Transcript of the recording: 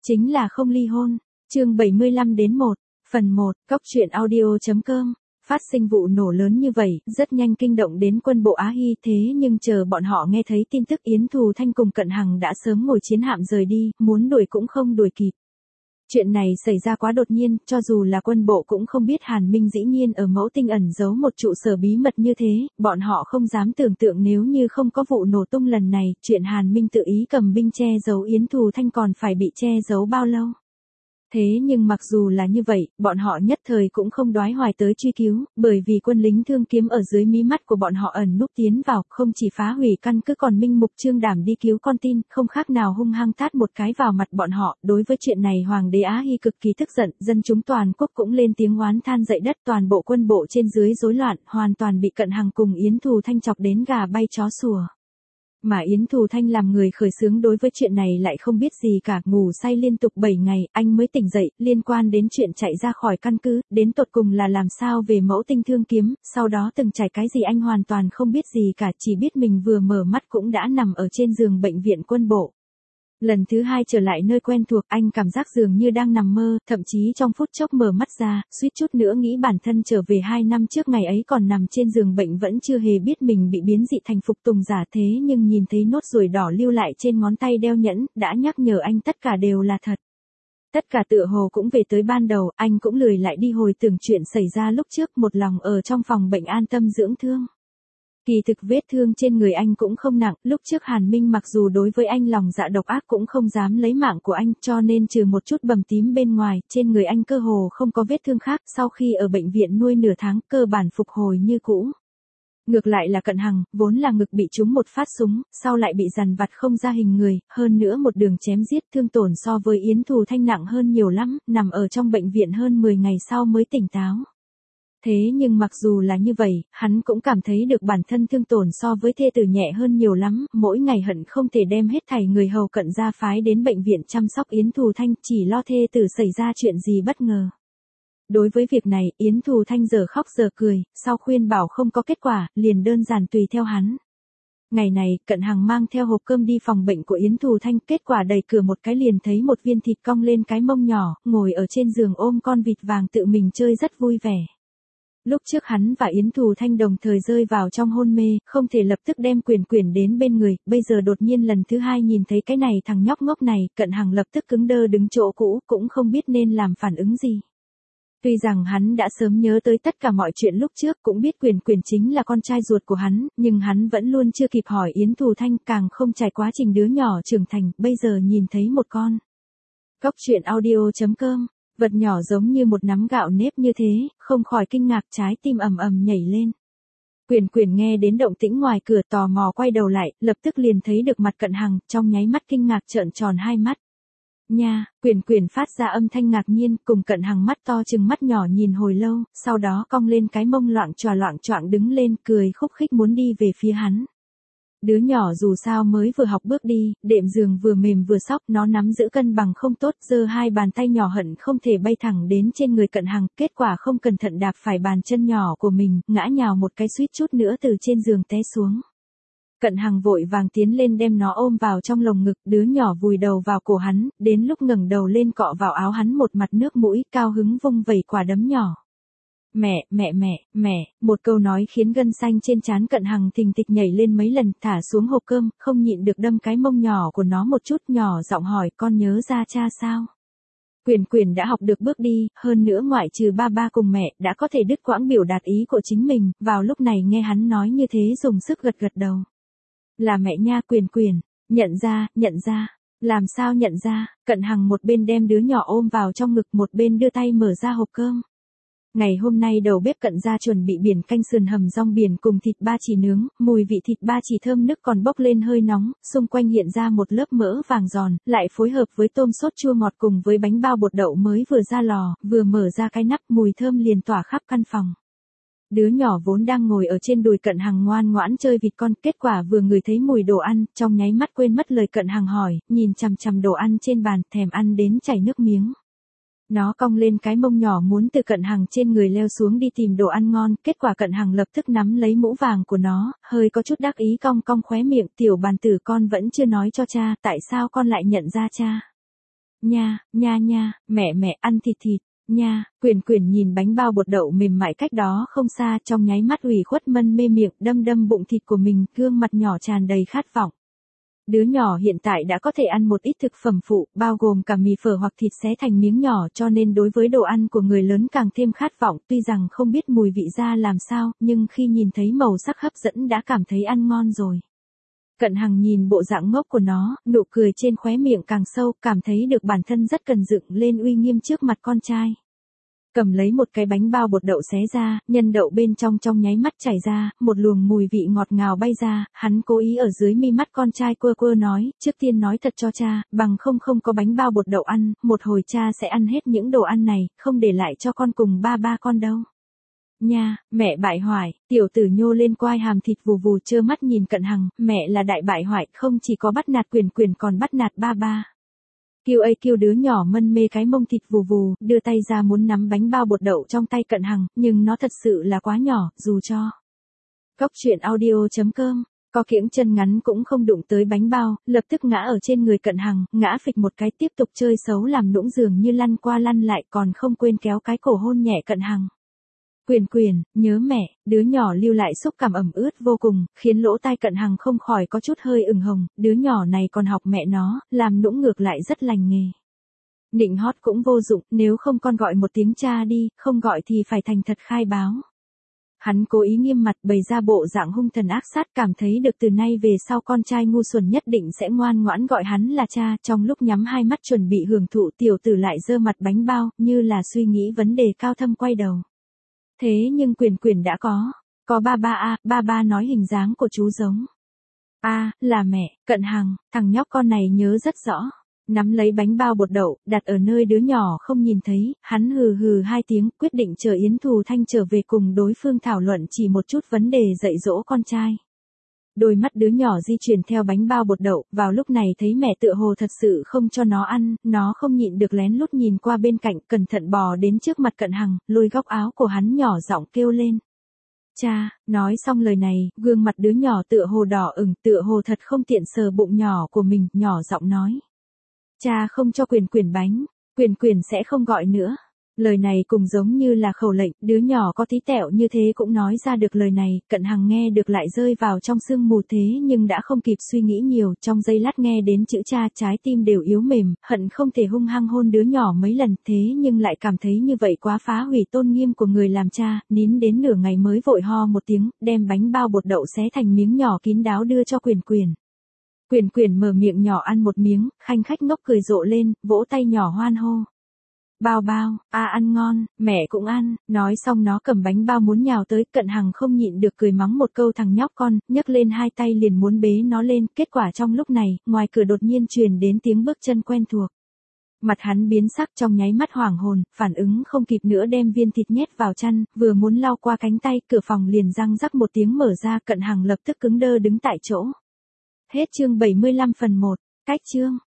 Chính là không ly hôn. Chương 75-1, phần 1, cóc-truyện-audio.com. Phát sinh vụ nổ lớn như vậy, rất nhanh kinh động đến quân bộ Á Hy, thế nhưng chờ bọn họ nghe thấy tin tức Yến Thù Thanh cùng Cận Hằng đã sớm ngồi chiến hạm rời đi, muốn đuổi cũng không đuổi kịp. Chuyện này xảy ra quá đột nhiên, cho dù là quân bộ cũng không biết Hàn Minh dĩ nhiên ở Mẫu Tinh ẩn giấu một trụ sở bí mật như thế, bọn họ không dám tưởng tượng nếu như không có vụ nổ tung lần này, chuyện Hàn Minh tự ý cầm binh che giấu Yến Thù Thanh còn phải bị che giấu bao lâu. Thế nhưng mặc dù là như vậy, bọn họ nhất thời cũng không đoái hoài tới truy cứu, bởi vì quân lính thương kiếm ở dưới mí mắt của bọn họ ẩn núp tiến vào, không chỉ phá hủy căn cứ còn minh mục trương đảm đi cứu con tin, không khác nào hung hăng tát một cái vào mặt bọn họ. Đối với chuyện này Hoàng đế Á Hy cực kỳ tức giận, dân chúng toàn quốc cũng lên tiếng oán than dậy đất, toàn bộ quân bộ trên dưới rối loạn, hoàn toàn bị Cận Hằng cùng Yến Thù Thanh chọc đến gà bay chó sủa. Mà Yến Thù Thanh làm người khởi xướng đối với chuyện này lại không biết gì cả, ngủ say liên tục 7 ngày, anh mới tỉnh dậy, liên quan đến chuyện chạy ra khỏi căn cứ, đến tột cùng là làm sao về Mẫu Tinh thương kiếm, sau đó từng trải cái gì anh hoàn toàn không biết gì cả, chỉ biết mình vừa mở mắt cũng đã nằm ở trên giường bệnh viện quân bộ. Lần thứ hai trở lại nơi quen thuộc, anh cảm giác dường như đang nằm mơ, thậm chí trong phút chốc mở mắt ra, suýt chút nữa nghĩ bản thân trở về 2 năm trước, ngày ấy còn nằm trên giường bệnh vẫn chưa hề biết mình bị biến dị thành phục tùng giả, thế nhưng nhìn thấy nốt ruồi đỏ lưu lại trên ngón tay đeo nhẫn, đã nhắc nhở anh tất cả đều là thật. Tất cả tựa hồ cũng về tới ban đầu, anh cũng lười lại đi hồi tưởng chuyện xảy ra lúc trước, một lòng ở trong phòng bệnh an tâm dưỡng thương. Kỳ thực vết thương trên người anh cũng không nặng, lúc trước Hàn Minh mặc dù đối với anh lòng dạ độc ác cũng không dám lấy mạng của anh, cho nên trừ một chút bầm tím bên ngoài, trên người anh cơ hồ không có vết thương khác, sau khi ở bệnh viện nuôi nửa tháng, cơ bản phục hồi như cũ. Ngược lại là Cận Hằng, vốn là ngực bị trúng một phát súng, sau lại bị dằn vặt không ra hình người, hơn nữa một đường chém giết, thương tổn so với Yến Thù Thanh nặng hơn nhiều lắm, nằm ở trong bệnh viện hơn 10 ngày sau mới tỉnh táo. Thế nhưng mặc dù là như vậy, hắn cũng cảm thấy được bản thân thương tổn so với thê tử nhẹ hơn nhiều lắm, mỗi ngày hận không thể đem hết thảy người hầu cận gia phái đến bệnh viện chăm sóc Yến Thù Thanh, chỉ lo thê tử xảy ra chuyện gì bất ngờ. Đối với việc này, Yến Thù Thanh giờ khóc giờ cười, sau khuyên bảo không có kết quả, liền đơn giản tùy theo hắn. Ngày này, Cận Hằng mang theo hộp cơm đi phòng bệnh của Yến Thù Thanh, kết quả đẩy cửa một cái liền thấy một viên thịt cong lên cái mông nhỏ, ngồi ở trên giường ôm con vịt vàng tự mình chơi rất vui vẻ. Lúc trước hắn và Yến Thù Thanh đồng thời rơi vào trong hôn mê, không thể lập tức đem Quyển đến bên người, bây giờ đột nhiên lần thứ hai nhìn thấy cái này thằng nhóc ngốc này, Cận Hằng lập tức cứng đơ đứng chỗ cũ, cũng không biết nên làm phản ứng gì. Tuy rằng hắn đã sớm nhớ tới tất cả mọi chuyện lúc trước, cũng biết Quyển chính là con trai ruột của hắn, nhưng hắn vẫn luôn chưa kịp hỏi Yến Thù Thanh, càng không trải quá trình đứa nhỏ trưởng thành, bây giờ nhìn thấy một con. Cóc-truyện-audio.com. Vật nhỏ giống như một nắm gạo nếp như thế, không khỏi kinh ngạc, trái tim ầm ầm nhảy lên. Quyển nghe đến động tĩnh ngoài cửa tò mò quay đầu lại, lập tức liền thấy được mặt Cận Hằng, trong nháy mắt kinh ngạc trợn tròn hai mắt. Nha, Quyển phát ra âm thanh ngạc nhiên, cùng Cận Hằng mắt to chừng mắt nhỏ nhìn hồi lâu, sau đó cong lên cái mông loạng choạng đứng lên, cười khúc khích muốn đi về phía hắn. Đứa nhỏ dù sao mới vừa học bước đi, đệm giường vừa mềm vừa xóc, nó nắm giữ cân bằng không tốt, giơ hai bàn tay nhỏ hận không thể bay thẳng đến trên người Cận Hằng, kết quả không cẩn thận đạp phải bàn chân nhỏ của mình, ngã nhào một cái suýt chút nữa từ trên giường té xuống. Cận Hằng vội vàng tiến lên đem nó ôm vào trong lồng ngực, đứa nhỏ vùi đầu vào cổ hắn, đến lúc ngẩng đầu lên cọ vào áo hắn một mặt nước mũi, cao hứng vung vẩy quả đấm nhỏ. Mẹ, một câu nói khiến gân xanh trên trán Cận Hằng thình thịch nhảy lên mấy lần, thả xuống hộp cơm, không nhịn được đâm cái mông nhỏ của nó một chút, nhỏ giọng hỏi, con nhớ ra cha sao? Quyển đã học được bước đi, hơn nữa ngoại trừ ba cùng mẹ, đã có thể đứt quãng biểu đạt ý của chính mình, vào lúc này nghe hắn nói như thế dùng sức gật đầu. Là mẹ nha. Quyển, nhận ra, làm sao nhận ra? Cận Hằng một bên đem đứa nhỏ ôm vào trong ngực, một bên đưa tay mở ra hộp cơm. Ngày hôm nay đầu bếp Cận gia chuẩn bị biển canh sườn hầm rong biển cùng thịt ba chỉ nướng, mùi vị thịt ba chỉ thơm nức còn bốc lên hơi nóng, xung quanh hiện ra một lớp mỡ vàng giòn, lại phối hợp với tôm sốt chua ngọt cùng với bánh bao bột đậu mới vừa ra lò, vừa mở ra cái nắp, mùi thơm liền tỏa khắp căn phòng. Đứa nhỏ vốn đang ngồi ở trên đùi Cận Hằng ngoan ngoãn chơi vịt con, kết quả vừa ngửi thấy mùi đồ ăn, trong nháy mắt quên mất lời Cận Hằng hỏi, nhìn chằm chằm đồ ăn trên bàn, thèm ăn đến chảy nước miếng. Nó cong lên cái mông nhỏ muốn từ Cận Hằng trên người leo xuống đi tìm đồ ăn ngon, kết quả Cận Hằng lập tức nắm lấy mũ vàng của nó, hơi có chút đắc ý cong khóe miệng, tiểu bàn tử con vẫn chưa nói cho cha, tại sao con lại nhận ra cha? Nha, nha nha, mẹ ăn thịt thịt, nha, Quyền nhìn bánh bao bột đậu mềm mại cách đó không xa, trong nháy mắt ủy khuất mân mê miệng, đâm bụng thịt của mình, gương mặt nhỏ tràn đầy khát vọng. Đứa nhỏ hiện tại đã có thể ăn một ít thực phẩm phụ, bao gồm cả mì phở hoặc thịt xé thành miếng nhỏ, cho nên đối với đồ ăn của người lớn càng thêm khát vọng, tuy rằng không biết mùi vị ra làm sao, nhưng khi nhìn thấy màu sắc hấp dẫn đã cảm thấy ăn ngon rồi. Cận Hằng nhìn bộ dạng ngốc của nó, nụ cười trên khóe miệng càng sâu, cảm thấy được bản thân rất cần dựng lên uy nghiêm trước mặt con trai. Cầm lấy một cái bánh bao bột đậu xé ra, nhân đậu bên trong nháy mắt chảy ra, một luồng mùi vị ngọt ngào bay ra, hắn cố ý ở dưới mi mắt con trai quơ nói, trước tiên nói thật cho cha, bằng không có bánh bao bột đậu ăn, một hồi cha sẽ ăn hết những đồ ăn này, không để lại cho con cùng ba con đâu. Nha, mẹ bại hoại, tiểu tử nhô lên quai hàm thịt vù vù trơ mắt nhìn Cận Hằng, mẹ là đại bại hoại, không chỉ có bắt nạt Quyền còn bắt nạt ba. Kêu đứa nhỏ mân mê cái mông thịt vù vù, đưa tay ra muốn nắm bánh bao bột đậu trong tay Cận Hằng, nhưng nó thật sự là quá nhỏ, dù cho. Cóc truyện audio.com, có kiễng chân ngắn cũng không đụng tới bánh bao, lập tức ngã ở trên người Cận Hằng, ngã phịch một cái tiếp tục chơi xấu làm nũng dường như lăn qua lăn lại còn không quên kéo cái cổ hôn nhẹ Cận Hằng. Quyền, nhớ mẹ, đứa nhỏ lưu lại xúc cảm ẩm ướt vô cùng, khiến lỗ tai Cận Hằng không khỏi có chút hơi ửng hồng, đứa nhỏ này còn học mẹ nó, làm nũng ngược lại rất lành nghề. Nịnh hót cũng vô dụng, nếu không con gọi một tiếng cha đi, không gọi thì phải thành thật khai báo. Hắn cố ý nghiêm mặt bày ra bộ dạng hung thần ác sát, cảm thấy được từ nay về sau con trai ngu xuẩn nhất định sẽ ngoan ngoãn gọi hắn là cha, trong lúc nhắm hai mắt chuẩn bị hưởng thụ tiểu tử lại giơ mặt bánh bao, như là suy nghĩ vấn đề cao thâm quay đầu. Thế nhưng Quyền đã có ba nói hình dáng của chú giống. Là mẹ, Cận Hằng, thằng nhóc con này nhớ rất rõ. Nắm lấy bánh bao bột đậu, đặt ở nơi đứa nhỏ không nhìn thấy, hắn hừ hai tiếng, quyết định chờ Yến Thù Thanh trở về cùng đối phương thảo luận chỉ một chút vấn đề dạy dỗ con trai. Đôi mắt đứa nhỏ di chuyển theo bánh bao bột đậu, vào lúc này thấy mẹ tựa hồ thật sự không cho nó ăn, nó không nhịn được lén lút nhìn qua bên cạnh, cẩn thận bò đến trước mặt Cận Hằng, lôi góc áo của hắn nhỏ giọng kêu lên. Cha, nói xong lời này, gương mặt đứa nhỏ tựa hồ đỏ ửng, tựa hồ thật không tiện sờ bụng nhỏ của mình, nhỏ giọng nói. Cha không cho Quyền bánh, Quyền sẽ không gọi nữa. Lời này cùng giống như là khẩu lệnh, đứa nhỏ có tí tẹo như thế cũng nói ra được lời này, Cận Hằng nghe được lại rơi vào trong sương mù thế nhưng đã không kịp suy nghĩ nhiều, trong giây lát nghe đến chữ cha trái tim đều yếu mềm, hận không thể hung hăng hôn đứa nhỏ mấy lần thế nhưng lại cảm thấy như vậy quá phá hủy tôn nghiêm của người làm cha, nín đến nửa ngày mới vội ho một tiếng, đem bánh bao bột đậu xé thành miếng nhỏ kín đáo đưa cho Quyền. Quyền mở miệng nhỏ ăn một miếng, khanh khách ngốc cười rộ lên, vỗ tay nhỏ hoan hô. Bao, ăn ngon, mẹ cũng ăn, nói xong nó cầm bánh bao muốn nhào tới, Cận Hằng không nhịn được cười mắng một câu thằng nhóc con, nhấc lên hai tay liền muốn bế nó lên, kết quả trong lúc này, ngoài cửa đột nhiên truyền đến tiếng bước chân quen thuộc. Mặt hắn biến sắc trong nháy mắt hoảng hồn, phản ứng không kịp nữa đem viên thịt nhét vào chăn, vừa muốn lau qua cánh tay, cửa phòng liền răng rắc một tiếng mở ra, Cận Hằng lập tức cứng đơ đứng tại chỗ. Hết chương 75 phần 1, cách chương.